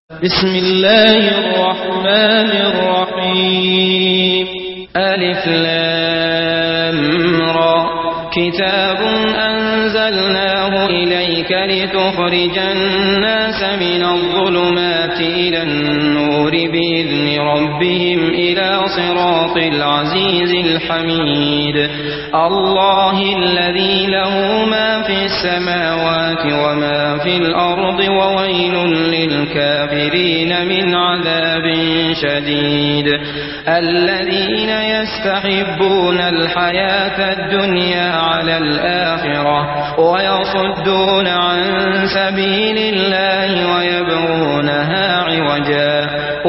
بسم الله الرحمن الرحيم. ألف لام را. كتاب أنزلناه إليك لتخرج الناس من الظلمات إلى النور بإذن ربهم إلى صراط العزيز الحميد. الله الذي له ما في السماوات وما في الأرض وويل للكافرين من عذاب شديد. الذين يستحبون الحياة الدنيا على الآخرة ويصدون عن سبيل الله ويبغونها عوجا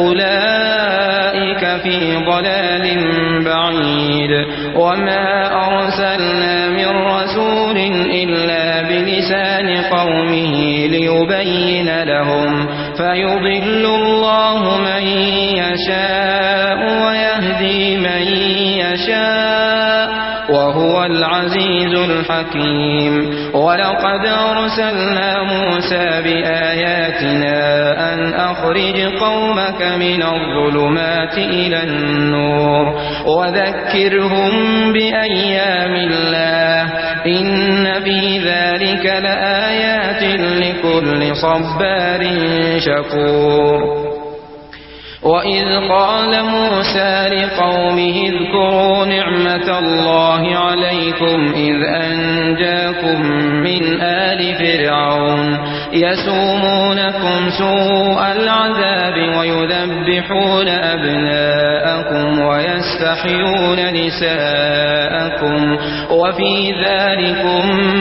أولئك في ضلال بعيد. وما أرسلنا من رسول إلا بلسان قومه ليبين لهم فيضل الله من يشاء ويهدي من يشاء وهو العزيز الحكيم. ولقد أرسلنا موسى بآياتنا أن أخرج قومك من الظلمات إلى النور وذكرهم بأيام الله إن في ذلك لآيات لكل صبار شكور. وإذ قال موسى لقومه اذكروا نعمة الله عليكم إذ أنجاكم من آل فرعون يسومونكم سوء العذاب ويذبحون أبناءكم ويستحيون نساءكم وفي ذلكم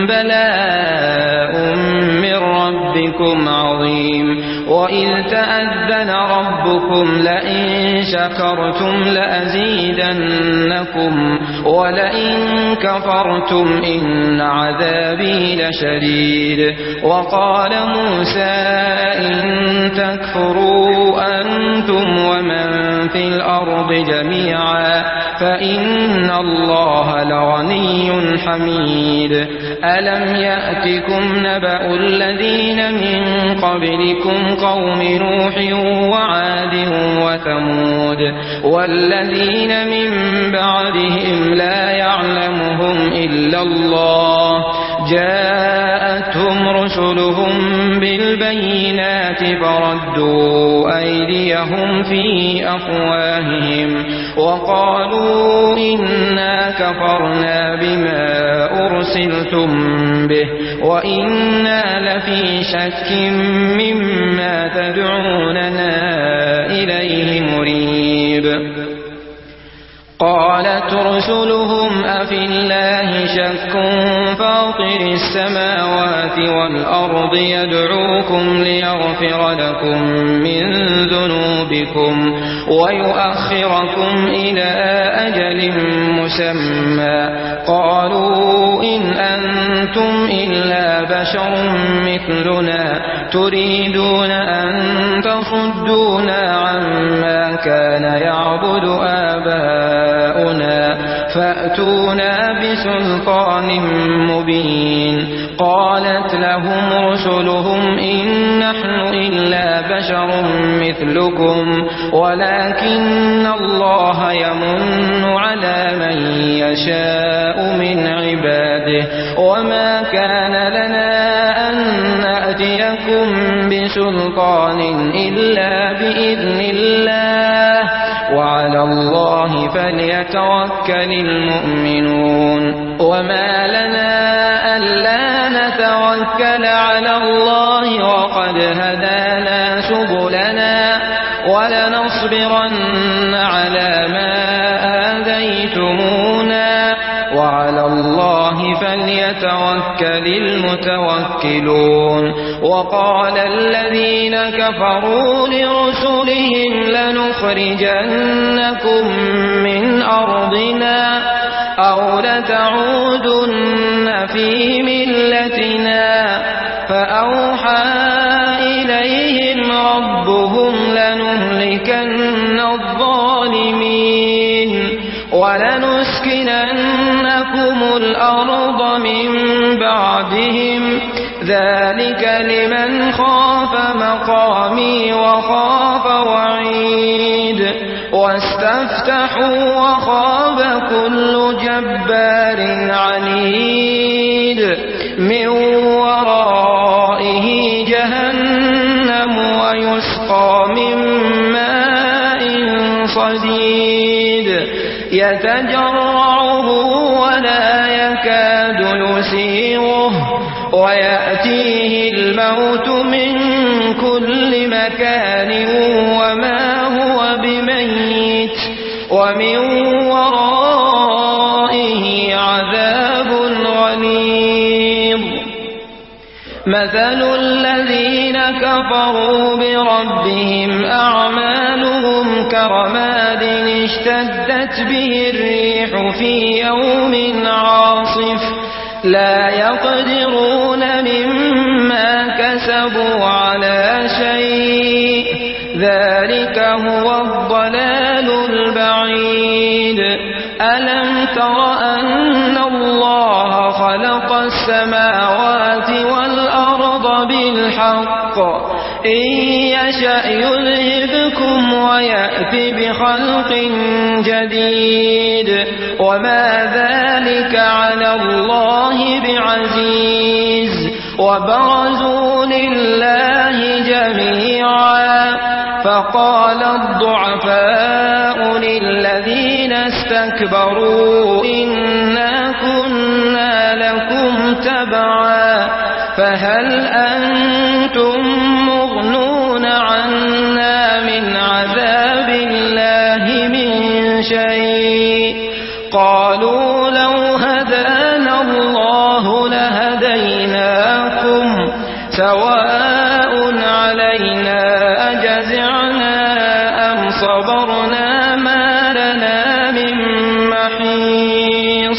بلاء من ربكم عظيم. وإذ تأذن ربكم لئن شكرتم لأزيدنكم ولئن كفرتم إن عذابي لشديد. وقال موسى إن تكفروا أنتم ومن في الأرض جميعا فإن الله لغني حميد. ألم يأتكم نبأ الذين من قبلكم قوم نوح وعاد وثمود والذين من بعدهم لا يعلمهم إلا الله جاءتهم رسلهم بالبينات فردوا أيديهم في أفواههم وقالوا إنا كفرنا بما أرسلتم به وإنا لفي شك مما تدعوننا إليه مريب. قالت رسلهم أفي الله شك فاطر السماوات والأرض يدعوكم ليغفر لكم من ذنوبكم ويؤخركم إلى أجل مسمى قالوا إن أنتم إلا بشر مثلنا تريدون أن تصدونا عما كان يعبد آباؤنا فأتونا بسلطان مبين. قالت لهم رسلهم إن نحن إلا بشر مثلكم ولكن الله يمن على من يشاء من عباده وما كان لنا أن نأتيكم بسلطان إلا بإذن الله وعلى الله فليتوكل المؤمنون. وما لنا ألا نتوكل على الله وقد هدانا سبلنا ولنصبرن على ما آذيتمونا وعلى الله فليتوكل المتوكلون. وقال الذين كفروا لرسلهم لنخرجنكم من أرضنا أو لتعودن في ملتنا فأوحى إليهم ربهم لنهلكن الظالمين ولنسكننكم الأرض من بعدهم ذلك ذلك لمن خاف مقامي وخاف وعيد واستفتحوا وخاب كل جبار عنيد من ورائه جهنم ويسقى من ماء صديد يتجرعه ولا يكاد يسيغه ويأتيه الموت من كل مكان وما هو بميت ومن ورائه عذاب غليظ مثل الذين كفروا بربهم أعمالهم كرماد اشتدت به الريح في يوم عاصف لا يقدرون مما كسبوا على شيء ذلك هو الضلال البعيد ألم تر أن الله خلق السماوات والأرض بالحق إن يشأ يذهبكم ويأت بخلق جديد وما ذلك على الله بعزيز وبرزوا لله جميعا فقال الضعفاء للذين استكبروا إنا كنا لكم تبعا فهل أنتم مغنون عنا من عذاب الله من شيء قالوا لو هدانا الله لهديناكم سواء علينا أجزعنا أم صبرنا ما لنا من محيص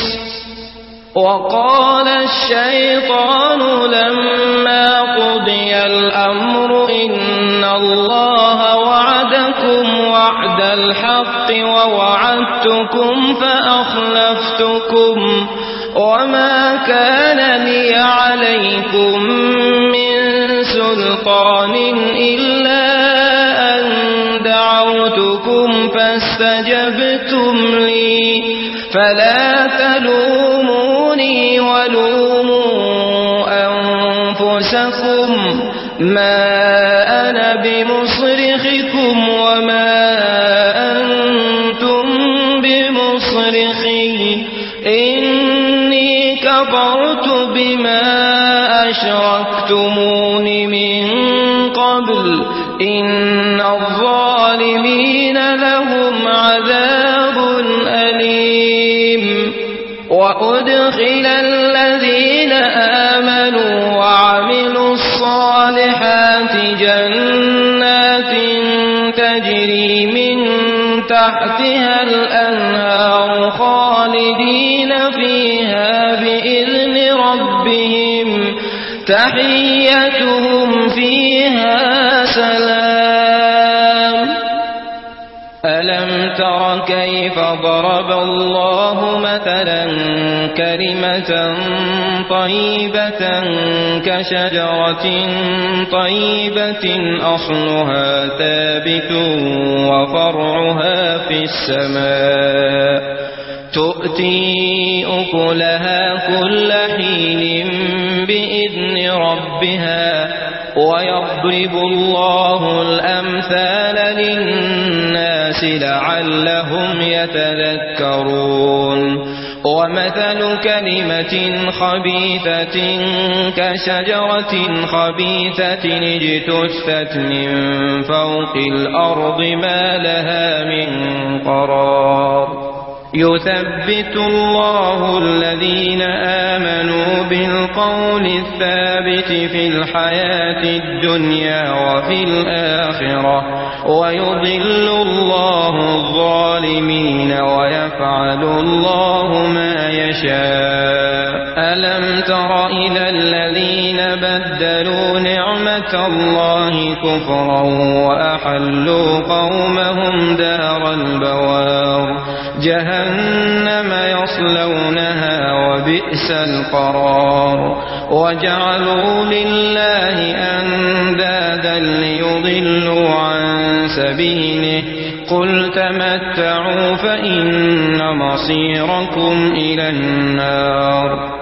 وقال الشيطان لما قضي الأمر إن الله وعدكم وعد الحق ووعدتكم فأخلفتكم وما كان لي عليكم من سلطان إلا أن دعوتكم فاستجبتم لي فلا تلوموني ولوموا أنفسكم ما أنا بمصرخكم وما أنتم بمصرخي إني كفرت بما أشركتمون من قبل إن الظالمين لهم عذاب أليم وأدخل الذين آمنوا وعملوا الصالحات جنات تجري من تحتها الأنهار خالدين فيها بإذن ربهم تحيتهم فيها سلام ألم تر كيف ضرب الله مثلا كلمة طيبة كشجرة طيبة أصلها ثابت وفرعها في السماء تؤتي أكلها كل حين بإذن ربها ويضرب الله الأمثال للناس لعلهم يتذكرون ومثل كلمة خبيثة كشجرة خبيثة اجتثت من فوق الأرض ما لها من قرار يثبت الله الذين آمنوا بالقول الثابت في الحياة الدنيا وفي الآخرة ويضل الله الظالمين ويفعل الله ما يشاء ألم تر إلى الذين بدلوا نعمة الله كفرا وأحلوا قومهم دار البوار جهنم يصلونها وبئس القرار وجعلوا لله أندادا ليضلوا عن سبيله قل تمتعوا فإن مصيركم إلى النار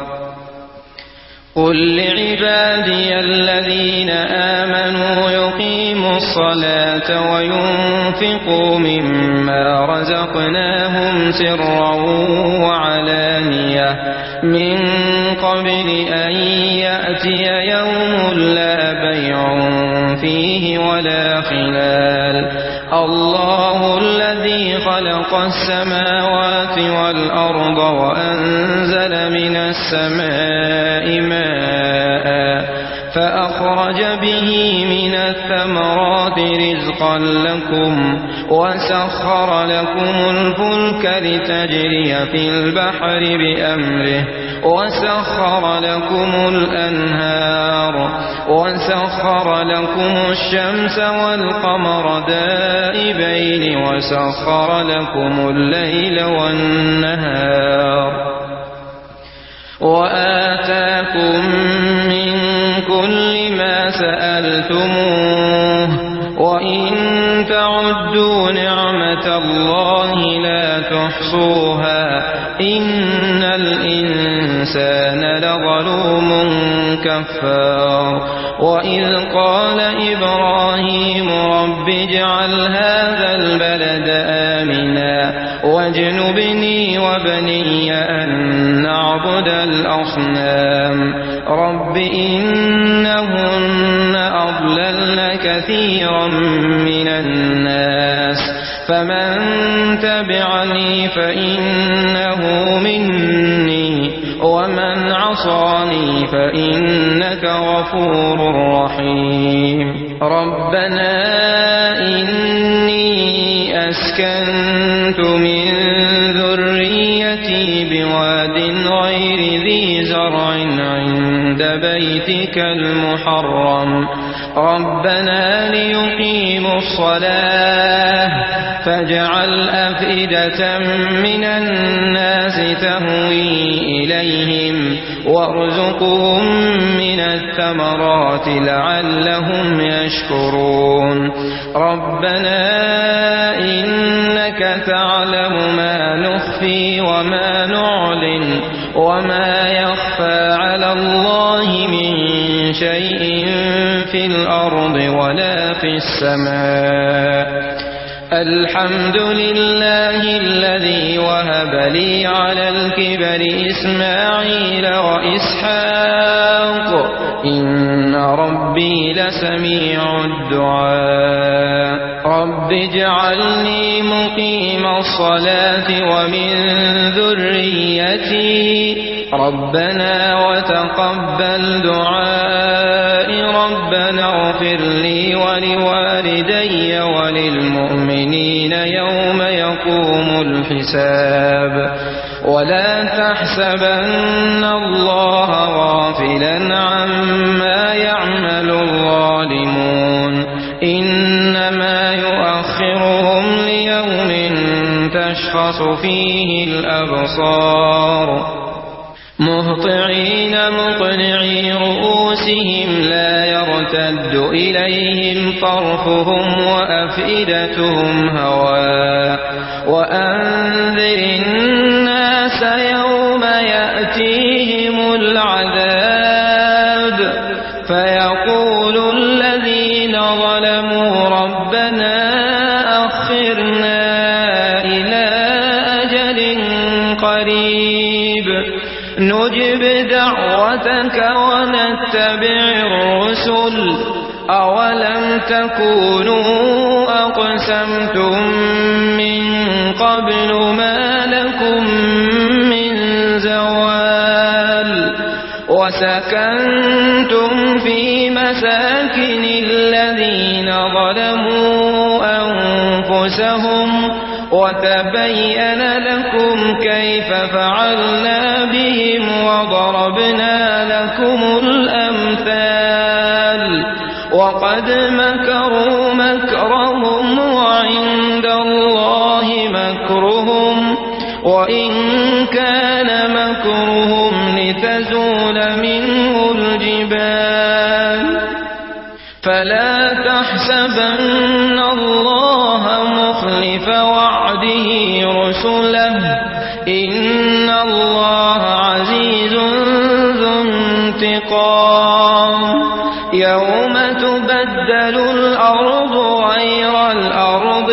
قل لعبادي الذين آمنوا يقيموا الصلاة وينفقوا مما رزقناهم سرا وعلانية من قبل أن يأتي يوم لا بيع فيه ولا خلال الله الذي خلق السماوات والأرض وأنزل من السماء ماء فأخرج به من الثمرات رزقا لكم وسخر لكم الفلك لتجري في البحر بأمره وسخر لكم الأنهار وسخر لكم الشمس والقمر دائبين وسخر لكم الليل والنهار وآتاكم من كل ما سألتموه وإن تعدوا نعمة الله لا تحصوها إن الإنسان لظلوم كفار وإذ قال إبراهيم رب اجعل هذا البلد آمنا واجنبني وبني أن نعبد الأصنام رب إنهن أضللن كثيرا من الناس فمن تبعني فإنه مني ومن عصاني فإنك غفور رحيم ربنا إني أسكنت من ذريتي بواد غير ذي زرع عند بيتك المحرم ربنا ليقيموا الصلاة فاجعل أفئدة من الناس تهوي إليهم وارزقهم من الثمرات لعلهم يشكرون ربنا إنك تعلم ما نخفي وما نعلن وما يخفى على الله من شيء في الأرض ولا في السماء الحمد لله الذي وهب لي على الكبر إسماعيل وإسحاق إن ربي لسميع الدعاء رب اجعلني مقيم الصلاة ومن ذريتي ربنا وتقبل دعائي ربنا اغفر لي ولوالدي وللمؤمنين يوم يقوم الحساب ولا تحسبن الله غافلا عما يعمل الظالمون إنما يؤخرهم ليوم تشخص فيه الأبصار مهطعين مقنعي رؤوسهم لا يرتد إليهم طرفهم وأفئدتهم هواء وأنذر الناس يوم يأتيهم العذاب فيقول الذين ظلموا ربنا أخرنا إلى أجل قريب نجب دعوتك ونتبع الرسل أولم تكونوا أقسمتم من قبل ما لكم من زوال وسكنتم في مساكن الذين ظلموا أنفسهم وتبين لكم كيف فعلنا بهم وضربنا تحسبن الله مخلف وعده رسله إن الله عزيز ذو انتقام يوم تبدل الأرض غير الأرض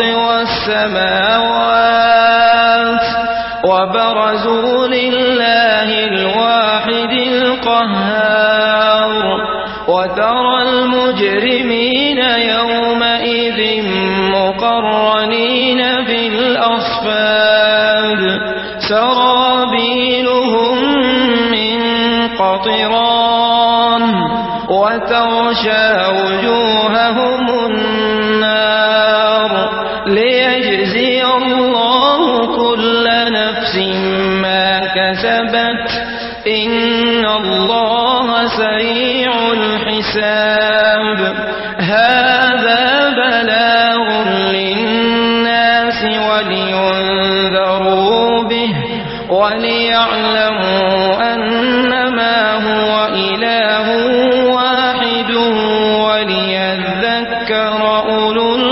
والسماوات وبرزوا لله الواحد القهار وترى المجرمين يومئذ مقرنين في الأصفاد سرابيلهم من قطران وتغشى وجوههم النار ليجزي الله كل نفس ما كسبت إن الله سريع الحساب هذا بلاغ للناس ولينذروا به وليعلموا أنما هو إله واحد وليذكر أولو